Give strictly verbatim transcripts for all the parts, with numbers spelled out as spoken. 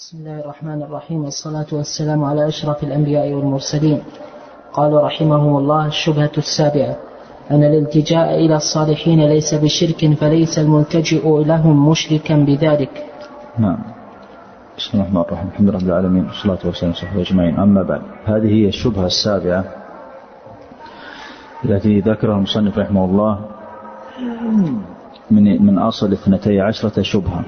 بسم الله الرحمن الرحيم، والصلاة والسلام على أشرف الأنبياء والمرسلين. قال رحمه الله: الشبهة السابعة أن الالتجاء إلى الصالحين ليس بشرك، فليس الملتجئ لهم مشركا بذلك. نعم. بسم الله الرحمن الرحيم، الحمد لله رب العالمين، والصلاة والسلام على رسوله أجمعين. أما بعد، هذه هي الشبهة السابعة التي ذكرها المصنف رحمه الله من من أصل اثنتي عشرة شبهة.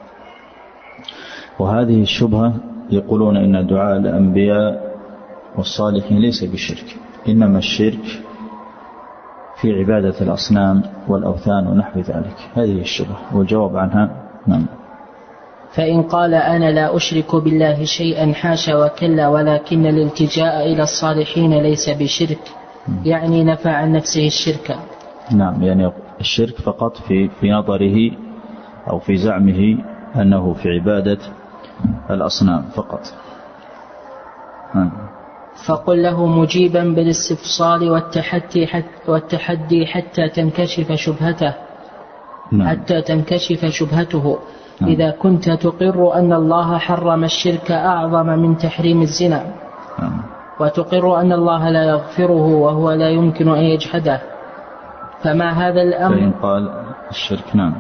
وهذه الشبهة يقولون إن دعاء الأنبياء والصالحين ليس بشرك، إنما الشرك في عبادة الأصنام والأوثان ونحو ذلك. هذه الشبهة، والجواب عنها نعم. فإن قال: أنا لا أشرك بالله شيئا حاشا وكلا، ولكن الالتجاء إلى الصالحين ليس بشرك، يعني نفى عن نفسه الشرك. نعم، يعني الشرك فقط في في نظره أو في زعمه أنه في عبادة الأصنام فقط. نعم. فقل له مجيبا بالاستفصال والتحدي حتى, والتحدي حتى تنكشف شبهته. نعم. حتى تنكشف شبهته. نعم. إذا كنت تقر أن الله حرم الشرك أعظم من تحريم الزنا، نعم. وتقر أن الله لا يغفره وهو لا يمكن أن يجحده، فما هذا الأمر؟ فإن قال الشرك نعم.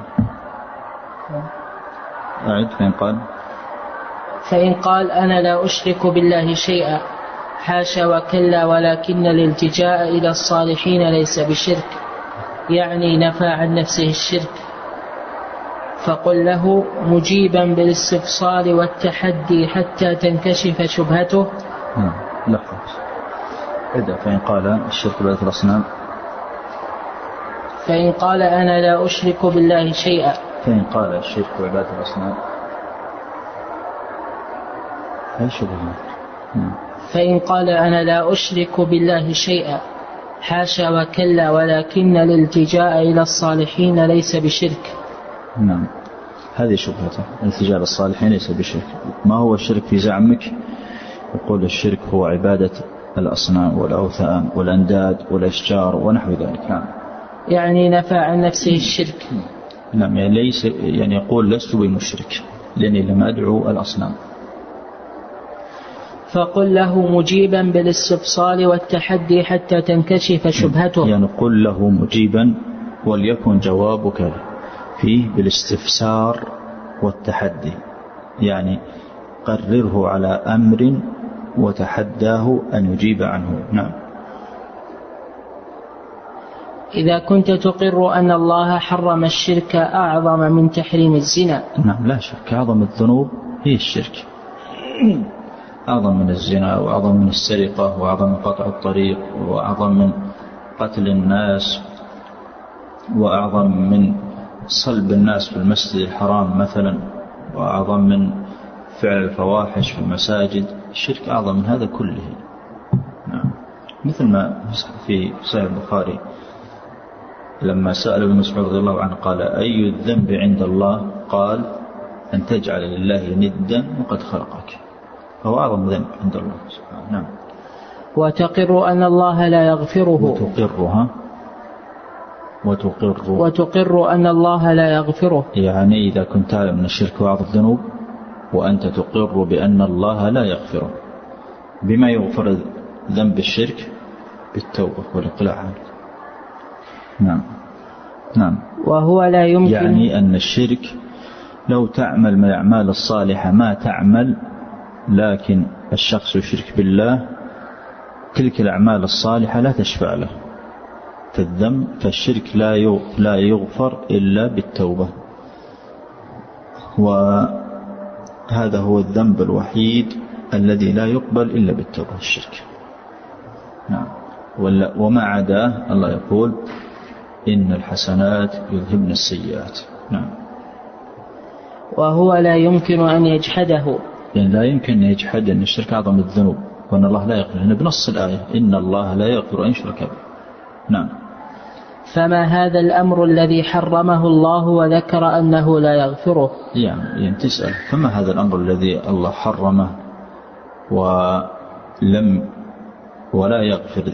أعد. فإن قال فإن قال: أنا لا أشرك بالله شيئا حاشا وكلا، ولكن الالتجاء إلى الصالحين ليس بشرك، يعني نفى عن نفسه الشرك، فقل له مجيبا بالاستفصال والتحدي حتى تنكشف شبهته. نعم. لحظة. إذا فإن قال الشرك بعبادة الأصنام فإن قال: أنا لا أشرك بالله شيئا. فإن قال الشرك بعبادة الأصنام هل شبهة؟ فإن قال: أنا لا أشرك بالله شيئا حاشا وكلا، ولكن الالتجاء إلى الصالحين ليس بشرك. نعم، هذه شبهته. الالتجاء إلى الصالحين ليس بشرك. ما هو الشرك في زعمك؟ يقول الشرك هو عبادة الأصنام والأوثان والأنداد والأشجار ونحو ذلك. نعم. يعني نفى عن نفسه الشرك. نعم، يعني ليس، يعني يقول لست بمشرك لأني لم أدعو الأصنام. فقل له مجيبا بالاستفصال والتحدي حتى تنكشف شبهته. يعني قل له مجيبا، وليكن جوابك فيه بالاستفسار والتحدي، يعني قرره على أمر وتحداه أن يجيب عنه. نعم. إذا كنت تقر أن الله حرم الشرك أعظم من تحريم الزنا. نعم، لا شك، أعظم الذنوب هي الشرك، أعظم من الزنا، وأعظم من السرقة، وأعظم من قطع الطريق، وأعظم من قتل الناس، وأعظم من صلب الناس في المسجد الحرام مثلا، وأعظم من فعل الفواحش في المساجد. الشرك أعظم من هذا كله. نعم. مثل ما في صحيح البخاري لما سأل ابن مسعود رضي الله عنه قال: أي الذنب عند الله؟ قال: أن تجعل لله ندا وقد خلقك. فهو أعظم ذنب عند الله سبحانه. نعم. وتقر أن الله لا يغفره. وتقرها وتقر وتقر أن الله لا يغفره، يعني إذا كنت تعلم أن الشرك أعظم الذنوب وأنت تقر بأن الله لا يغفره. بما يغفر ذنب الشرك؟ بالتوبة والإقلاع عنه. نعم. نعم. وهو لا يمكن، يعني أن الشرك لو تعمل من الأعمال الصالحة ما تعمل، لكن الشخص يشرك بالله، تلك الأعمال الصالحة لا تشفع له في الذنب، فالشرك لا يغفر إلا بالتوبة، وهذا هو الذنب الوحيد الذي لا يقبل إلا بالتوبة، الشرك. نعم. وما عداه الله يقول: إن الحسنات يذهبن السيئات. نعم. وهو لا يمكن أن يجحده، يعني لا يمكن أن يجحد أن الشرك أعظم الذنوب، وأن الله لا يغفر، هنا بنص الآية: إن الله لا يغفر أن يشرك به. نعم. فما هذا الأمر الذي حرمه الله وذكر أنه لا يغفره؟ يعني, يعني تسأل فما هذا الأمر الذي الله حرمه ولم ولا يغفر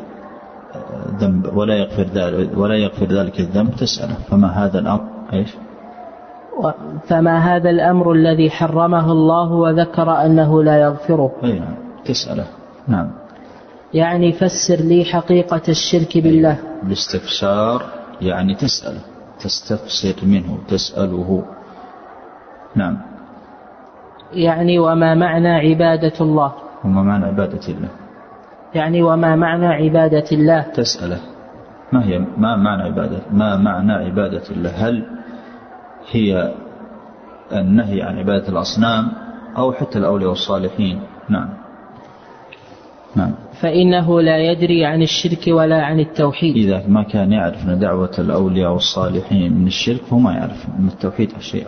ذنب ولا يغفر ذلك ولا يغفر ذلك الذنب؟ تسأله فما هذا الأمر؟ إيش؟ فما هذا الأمر الذي حرمه الله وذكر أنه لا يغفره؟ أي نعم تسأله. نعم يعني فسر لي حقيقة الشرك بالله. الاستفسار يعني تسأله، تستفسر منه، تسأله. نعم. يعني وما معنى عبادة الله؟ وما معنى عبادة الله؟ يعني وما معنى عبادة الله؟ تسأله ما هي ما معنى عبادة ما معنى عبادة الله؟ هل هي النهي عن عبادة الأصنام أو حتى الأولياء والصالحين؟ نعم. نعم. فإنه لا يدري عن الشرك ولا عن التوحيد. إذا ما كان يعرف أن دعوة الأولياء والصالحين من الشرك فهو ما يعرف من التوحيد شيئا.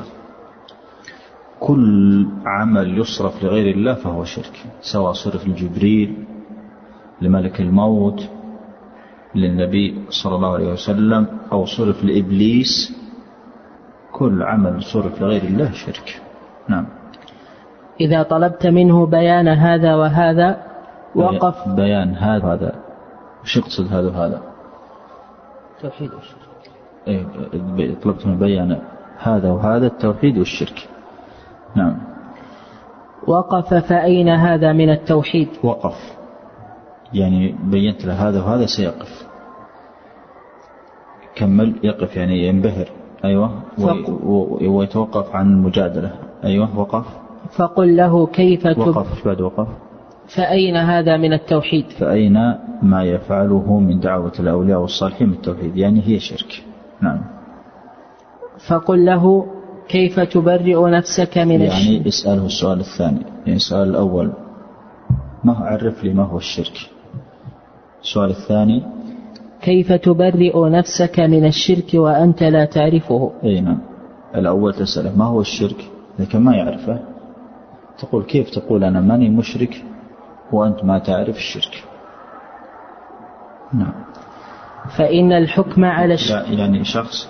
كل عمل يصرف لغير الله فهو شرك، سواء صرف لجبريل، لملك الموت، للنبي صلى الله عليه وسلم، أو صرف لإبليس، كل عمل صرف لغير الله شرك. نعم. إذا طلبت منه بيان هذا وهذا وقف. بيان هذا هذا وش يقصد هذا وهذا؟ توحيد والشرك. إيه طلبت منه بيان هذا وهذا التوحيد والشرك. نعم. وقف فأين هذا من التوحيد؟ وقف يعني بينت له هذا وهذا سيقف. كمل يقف يعني ينبهر. أيوة. ويتوقف عن المجادلة. أيوة وقف. فقل له كيف تب... وقف بعد وقف. فأين هذا من التوحيد؟ فأين ما يفعله من دعوة الأولياء والصالحين من التوحيد، يعني هي شرك. نعم. فقل له كيف تبرئ نفسك من يعني الشرك؟ يعني اسأله السؤال الثاني. يعني السؤال الأول ما عرف لي ما هو الشرك. السؤال الثاني كيف تبرئ نفسك من الشرك وأنت لا تعرفه؟ أي نعم. الأول تسأله ما هو الشرك، لكن ما يعرفه تقول كيف تقول أنا ماني مشرك وأنت ما تعرف الشرك. نعم. فإن الحكم على الشرك يعني شخص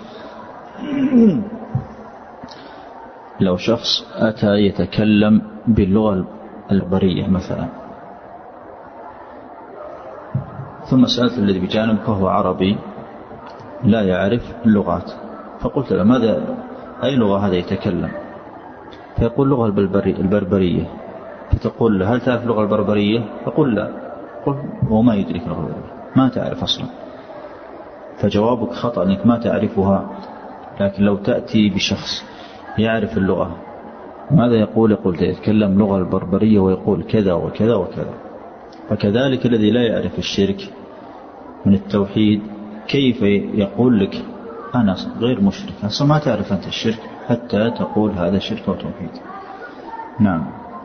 لو شخص أتى يتكلم باللغة البرية مثلا، ثم سألت الذي بجانب فهو عربي لا يعرف اللغات، فقلت له ماذا أي لغة هذا يتكلم؟ فيقول لغة البربرية. فتقول له هل تعرف اللغة البربرية؟ فقل لا. قل هو ما يدرك اللغة البربرية، ما تعرف أصلا. فجوابك خطأ أنك ما تعرفها. لكن لو تأتي بشخص يعرف اللغة ماذا يقول؟ يقول يتكلم لغة البربرية ويقول كذا وكذا وكذا. فكذلك الذي لا يعرف الشرك من التوحيد كيف يقول لك أنا غير مشرك؟ أصلا ما تعرف أنت الشرك حتى تقول هذا شرك وتوحيد. نعم.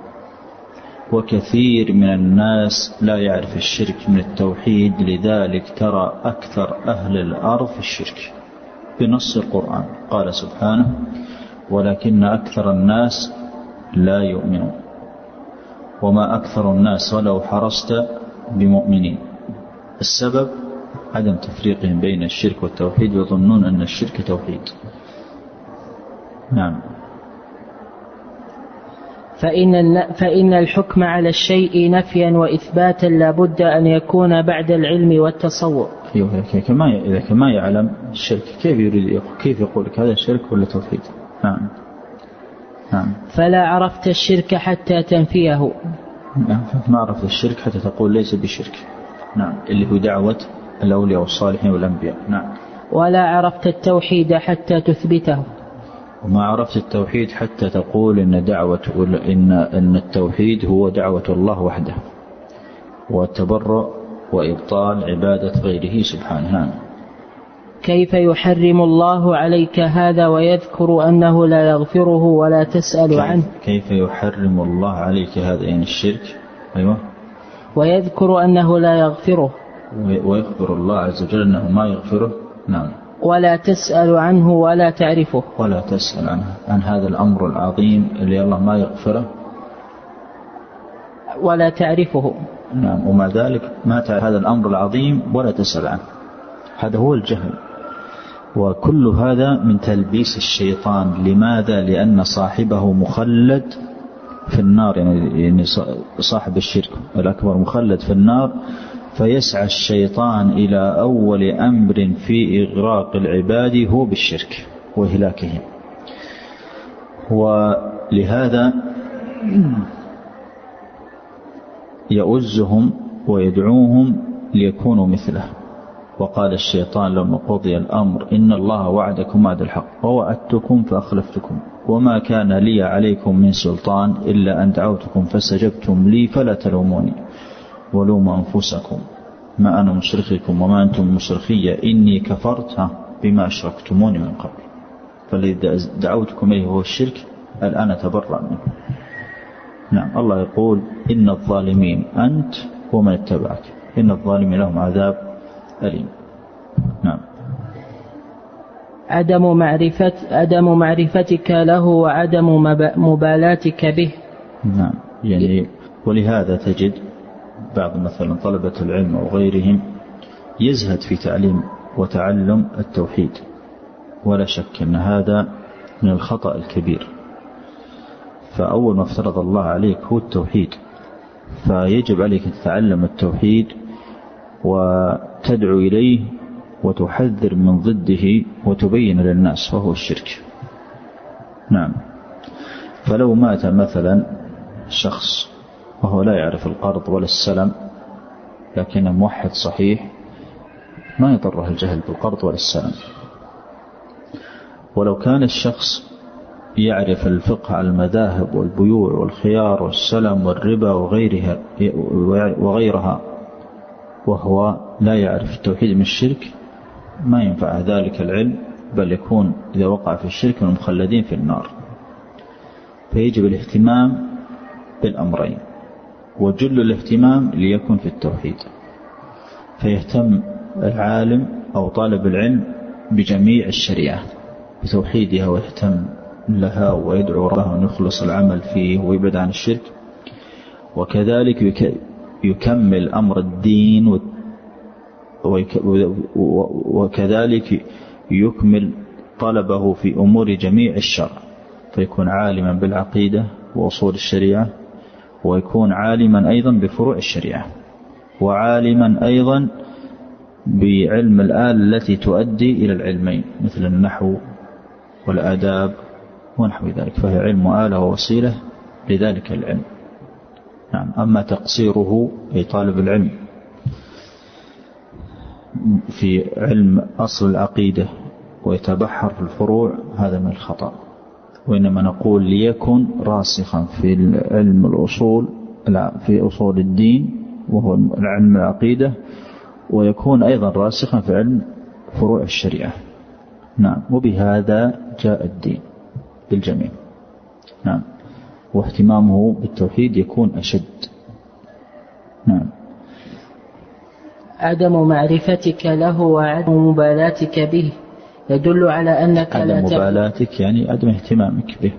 وكثير من الناس لا يعرف الشرك من التوحيد، لذلك ترى أكثر أهل الأرض في الشرك بنص القرآن. قال سبحانه ولكن أكثر الناس لا يؤمنون وما أكثر الناس ولو حرصت بمؤمنين. السبب عدم تفريقهم بين الشرك والتوحيد، يظنون أن الشرك توحيد. نعم. فإن, فإن الحكم على الشيء نفيا وإثباتا لابد أن يكون بعد العلم والتصور. كما إذا كما يعلم الشرك كيف يريد كيف يقول لك هذا شرك ولا توحيد؟ نعم. نعم. فلا عرفت الشرك حتى تنفيه. نعم. ما عرفت الشرك حتى تقول ليس بشرك. نعم. اللي هو دعوة الأولياء والصالحين والأنبياء. نعم. ولا عرفت التوحيد حتى تثبته. وما عرفت التوحيد حتى تقول إن دعوة إن إن التوحيد هو دعوة الله وحده والتبرؤ وإبطال عبادة غيره سبحانه. كيف يحرم الله عليك هذا ويذكر أنه لا يغفره ولا تسأل كيف عنه؟ كيف يحرم الله عليك هذا يعني الشرك؟ أيوة. ويذكر أنه لا يغفره ويخبر الله عز وجل أنه ما يغفره. نعم. ولا تسأل عنه ولا تعرفه. ولا تسأل عنه عن هذا الأمر العظيم اللي الله ما يغفره ولا تعرفه. نعم. ومع ذلك ما تعرف هذا الأمر العظيم ولا تسأل عنه. هذا هو الجهل. وكل هذا من تلبيس الشيطان. لماذا؟ لأن صاحبه مخلد في النار، يعني صاحب الشرك الأكبر مخلد في النار. فيسعى الشيطان إلى أول أمر في إغراق العباد هو بالشرك وإهلاكهم. ولهذا يؤزهم ويدعوهم ليكونوا مثله. وقال الشيطان لما قضي الأمر إن الله وعدكم وعد الحق ووعدتكم فأخلفتكم وما كان لي عليكم من سلطان إلا أن دعوتكم فاستجبتم لي فلا تلوموني ولوموا أنفسكم ما أنا مصرخكم وما أنتم مصرخية إني كفرت بما أشركتموني من قبل. فالذي دعوتكم إليه هو الشرك الآن تبرأ منه. نعم. الله يقول إن الظالمين أنت ومن اتبعك إن الظالمين لهم عذاب أليم. نعم. عدم معرفة عدم معرفتك له وعدم مبالاتك به. نعم. يعني ولهذا تجد بعض مثلا طلبة العلم أو غيرهم يزهد في تعليم وتعلم التوحيد، ولا شك أن هذا من الخطأ الكبير. فأول ما افترض الله عليك هو التوحيد، فيجب عليك أن تتعلم التوحيد وتدعو إليه وتحذر من ضده وتبين للناس وهو الشرك. نعم. فلو مات مثلا شخص وهو لا يعرف القرض ولا السلم لكنه موحد صحيح ما يضره الجهل بالقرض ولا السلم. ولو كان الشخص يعرف الفقه على المذاهب والبيوع والخيار والسلم والربا وغيرها وغيرها وهو لا يعرف التوحيد من الشرك ما ينفع ذلك العلم، بل يكون إذا وقع في الشرك المخلدين في النار. فيجب الاهتمام بالأمرين، وجل الاهتمام ليكون في التوحيد، فيهتم العالم أو طالب العلم بجميع الشريعة بتوحيدها ويهتم لها ويدعو ربه أن يخلص العمل فيه ويبعد عن الشرك. وكذلك يكمل أمر الدين وكذلك يكمل طلبه في أمور جميع الشرع، فيكون عالما بالعقيدة وأصول الشريعة، ويكون عالما أيضا بفروع الشريعة، وعالما أيضا بعلم الآل التي تؤدي إلى العلمين مثل النحو والآداب ونحو ذلك، فهي علم آلة ووسيلة لذلك العلم. نعم. أما تقصيره أي طالب العلم في علم أصل العقيدة ويتبحر في الفروع هذا من الخطأ، وإنما نقول ليكن راسخا في علم الأصول في أصول الدين وهو علم العقيدة، ويكون أيضا راسخا في علم فروع الشريعة. نعم. وبهذا جاء الدين بالجميع. نعم. واهتمامه بالتوحيد يكون أشد. نعم. عدم معرفتك له وعدم مبالاتك به يدل على أنك عدم لا مبالاتك يعني عدم اهتمامك به.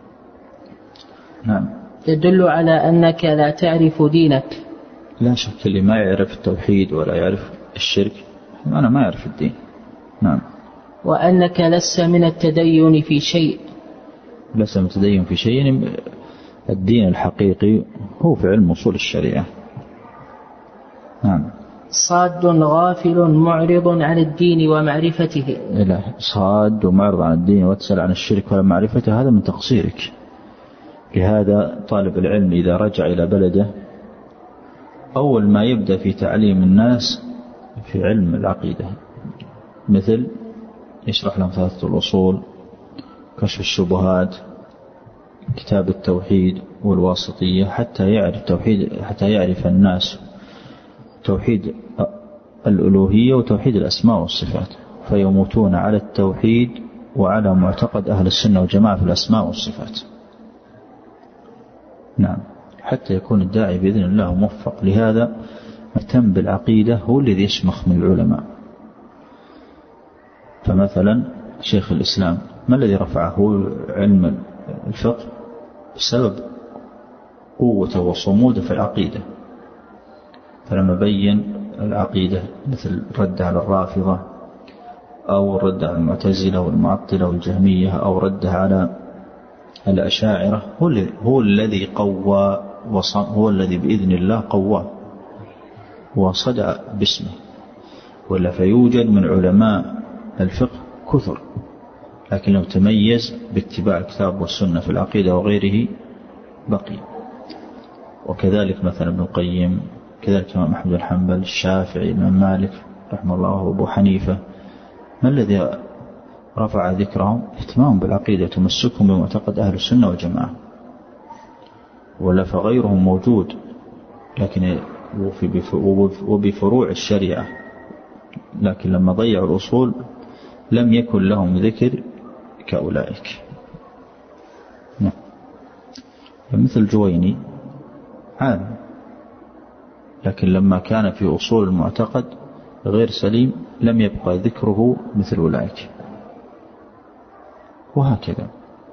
نعم. يدل على أنك لا تعرف دينك. لا شك اللي ما يعرف التوحيد ولا يعرف الشرك أنا ما يعرف الدين. نعم. وأنك لست من التدين في شيء. لست من التدين في شيء يعني الدين الحقيقي هو في علم أصول الشريعة. نعم. صاد غافل معرض عن الدين ومعرفته. لا، صاد ومعرض عن الدين وتسأل عن الشرك ومعرفته هذا من تقصيرك. لهذا طالب العلم إذا رجع إلى بلده أول ما يبدأ في تعليم الناس في علم العقيدة، مثل يشرح لهم ثلاثة الأصول، كشف الشبهات، كتاب التوحيد والواسطية، حتى يعرف توحيد حتى يعرف الناس توحيد الألوهية وتوحيد الأسماء والصفات، فيموتون على التوحيد وعلى معتقد أهل السنة والجماعة في الأسماء والصفات. نعم. حتى يكون الداعي بإذن الله موفق. لهذا مهتم بالعقيدة هو الذي يشمخ من العلماء. فمثلا شيخ الإسلام ما الذي رفعه علم الفقه؟ بسبب قوته وصموده في العقيدة، فلما بين العقيدة مثل رد على الرافضة أو رد على المعتزلة والمعطلة والجهمية أو رد على الأشاعرة هو الذي قوى هو الذي بإذن الله قواه وصدع باسمه. ولا فيوجد من علماء الفقه كثر لكن لو تميز باتباع الكتاب والسنة في العقيدة وغيره بقي. وكذلك مثلا ابن القيم، كذلك الإمام أحمد بن حنبل، الشافعي، الإمام مالك رحمه الله، وأبو حنيفة. ما الذي رفع ذكرهم؟ اهتمام بالعقيدة وتمسكهم بمعتقد أهل السنة والجماعة. ولا فغيرهم موجود لكن وبفروع الشريعة، لكن لما ضيعوا الأصول لم يكن لهم ذكر كأولئك. مثل جويني عالم، لكن لما كان في أصول المعتقد غير سليم لم يبقى ذكره مثل أولئك، وهكذا.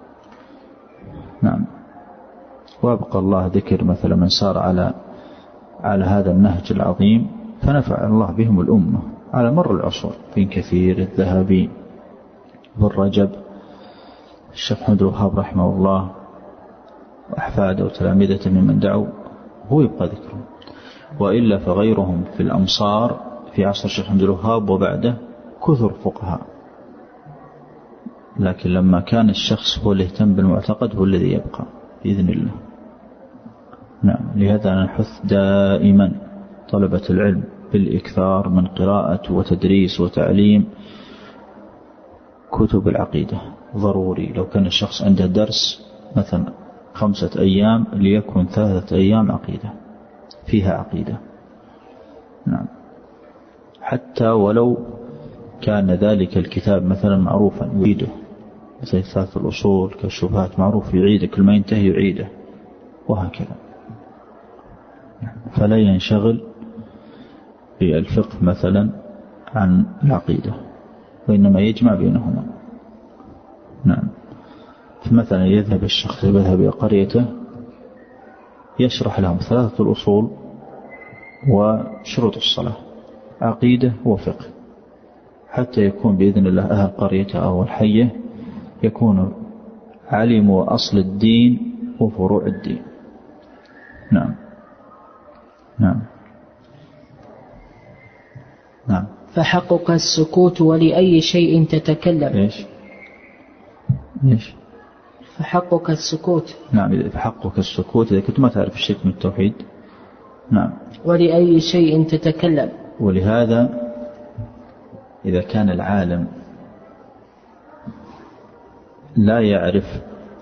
نعم. وابقى الله ذكر مثلا من سار على على هذا النهج العظيم فنفع الله بهم الأمة على مر العصور. ابن كثير، الذهبي، ابن رجب، الشيخ محمد الوهاب رحمه الله، وأحفاده وتلامذته ممن دعوا، هو يبقى ذكره. وإلا فغيرهم في الأمصار في عصر الشيخ محمد الوهاب وبعده كثر فقهاء، لكن لما كان الشخص هو اللي يهتم بالمعتقد هو الذي يبقى بإذن الله. نعم. لهذا نحث دائما طلبة العلم بالإكثار من قراءة وتدريس وتعليم كتب العقيدة. ضروري لو كان الشخص عنده درس مثلا خمسة أيام ليكن ثلاثة أيام عقيدة فيها عقيدة. نعم. حتى ولو كان ذلك الكتاب مثلا معروفا يعيده، مثل ثلاث الأصول كالشبهات معروف يعيده، كل ما ينتهي يعيده، وهكذا. فلا ينشغل بالفقه مثلا عن العقيدة، وإنما يجمع بينهما. نعم. فمثلا يذهب الشخص يذهب إلى قريته يشرح لهم ثلاثة الأصول وشروط الصلاة، عقيدة وفقه، حتى يكون بإذن الله أهل قريته أو الحية يكون علموا أصل الدين وفروع الدين. نعم. نعم. نعم. فحقك السكوت ولأي شيء تتكلم. إيش إيش فحقك السكوت. نعم. فحقك السكوت إذا كنت ما تعرف الشيء من التوحيد. نعم. ولأي شيء تتكلم. ولهذا إذا كان العالم لا يعرف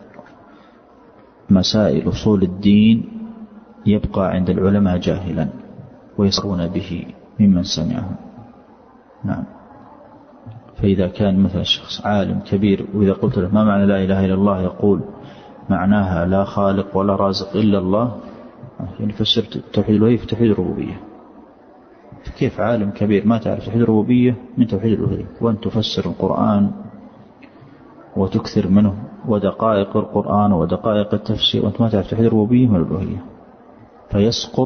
مسائل أصول الدين يبقى عند العلماء جاهلا ويسرون به ممن سمعهم. نعم. فإذا كان مثلا شخص عالم كبير وإذا قلت له ما معنى لا إله إلا الله يقول معناها لا خالق ولا رازق إلا الله، يعني فسرت التوحيد الألوهية في توحيد الربوبية. كيف عالم كبير ما تعرف توحيد الربوبية من توحيد الألوهية، وأن تفسر القرآن وتكثر منه ودقائق القرآن ودقائق التفسير وأنت ما تعرف توحيد الربوبية من الألوهية، فيسقط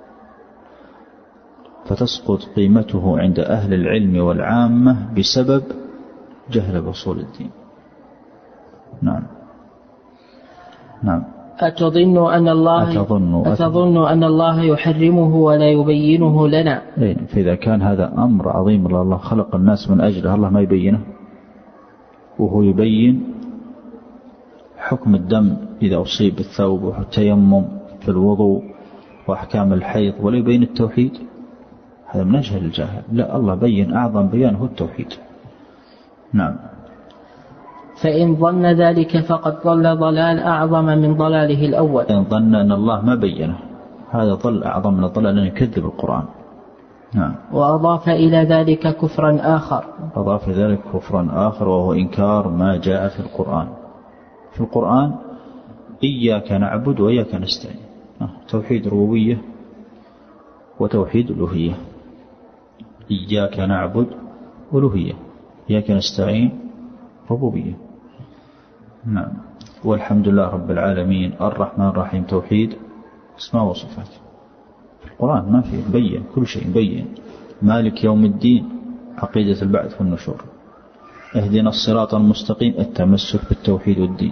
فتسقط قيمته عند أهل العلم والعامة بسبب جهل بأصول الدين. نعم. نعم. أتظن أن الله أتظن, أتظن أن الله يحرمه ولا يبينه لنا؟ فإذا كان هذا أمر عظيم الله خلق الناس من أجله، الله ما يبينه وهو يبين حكم الدم إذا أصيب بالثوب والتيمم في الوضوء وأحكام الحيض، ولا يبين التوحيد، هذا من أجهل الجاهل. لا، الله بين أعظم بيان هو التوحيد. نعم. فإن ظن ذلك فقد ضل ضلال أعظم من ضلاله الأول. إن ظن أن الله ما بينه هذا ضل أعظم من الضلال لأنه يكذب القرآن. نعم. وأضاف إلى ذلك كفرا آخر. أضاف ذلك كفرا آخر وهو إنكار ما جاء في القرآن. في القرآن إياك نعبد وإياك نستعين، توحيد ربوبية وتوحيد ألوهية. إياك نعبد ألوهية، إياك نستعين ربوبية. نعم. والحمد لله رب العالمين الرحمن الرحيم توحيد اسماء وصفات. في القرآن ما في بين كل شيء، بين مالك يوم الدين عقيدة البعث والنشور، اهدنا الصراط المستقيم التمسك بالتوحيد والدين،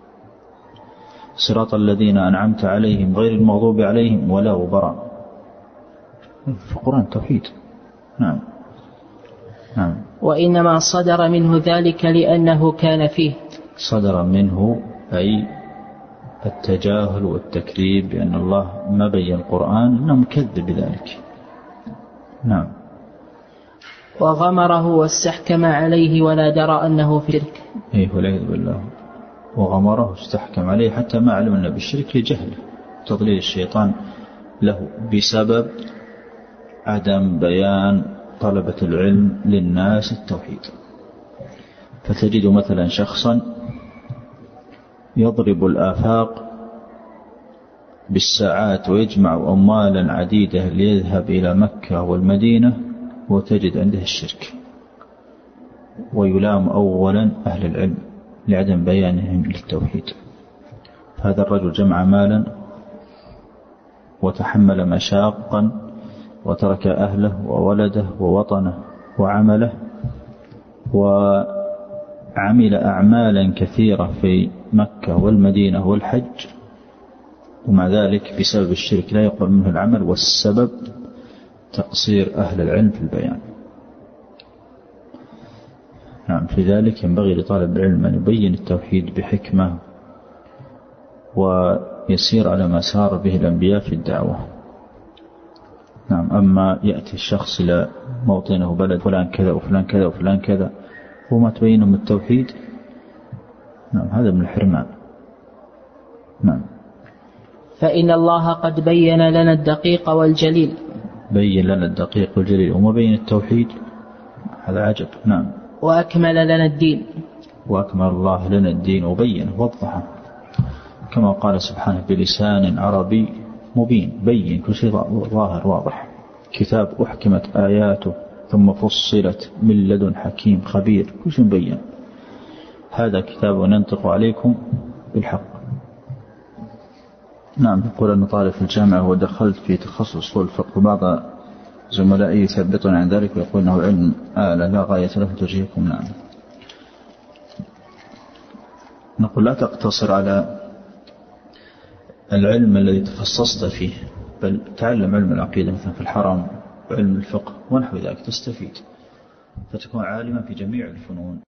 صراط الذين أنعمت عليهم غير المغضوب عليهم ولا وبراء. في القرآن توحيد. نعم. نعم. وإنما صدر منه ذلك لأنه كان فيه. صدر منه أي التجاهل والتكذيب بأن الله ما بين القرآن إنه مكذب بذلك. نعم. وغمره واستحكم عليه ولا درى أنه في شرك. إيه والعياذ بالله. وغمره واستحكم عليه حتى ما علم أنه بالشرك لجهله تضليل الشيطان له بسبب عدم بيان طلبة العلم للناس التوحيد. فتجد مثلا شخصا يضرب الآفاق بالساعات ويجمع أموالا عديدة ليذهب إلى مكة والمدينة وتجد عنده الشرك، ويلام أولا أهل العلم لعدم بيانهم للتوحيد. هذا الرجل جمع مالا وتحمل مشاقا وترك أهله وولده ووطنه وعمله وعمل أعمالا كثيرة في مكة والمدينة والحج، ومع ذلك بسبب الشرك لا يقبل منه العمل، والسبب تقصير أهل العلم في البيان. نعم. في ذلك ينبغي لطالب العلم أن يبين التوحيد بحكمة ويسير على ما سار به الأنبياء في الدعوة. نعم. أما يأتي الشخص إلى موطنه بلد فلان كذا وفلان كذا وفلان كذا وما تبينهم التوحيد، نعم، هذا من الحرمان. نعم. فإن الله قد بين لنا الدقيق والجليل. بين لنا الدقيق والجليل وما بين التوحيد، هذا عجب. نعم. وأكمل لنا الدين. وأكمل الله لنا الدين وبينه ووضحه كما قال سبحانه بلسان عربي مبين، بين كل شيء ظاهر واضح. كتاب أحكمت آياته ثم فصلت من لدن حكيم خبير، كل شيء مبين. هذا كتاب ننطق عليكم بالحق. نعم. يقول أن طالب في الجامعة ودخلت في تخصص أصول الفقه، وبعض زملائي يثبتون عن ذلك ويقول أنه علم آلة لا غاية له في توجيهكم. نعم. نقول لا تقتصر على العلم الذي تخصصت فيه، بل تعلم علم العقيدة مثلا في الحرم وعلم الفقه ونحو ذلك، تستفيد فتكون عالما في جميع الفنون.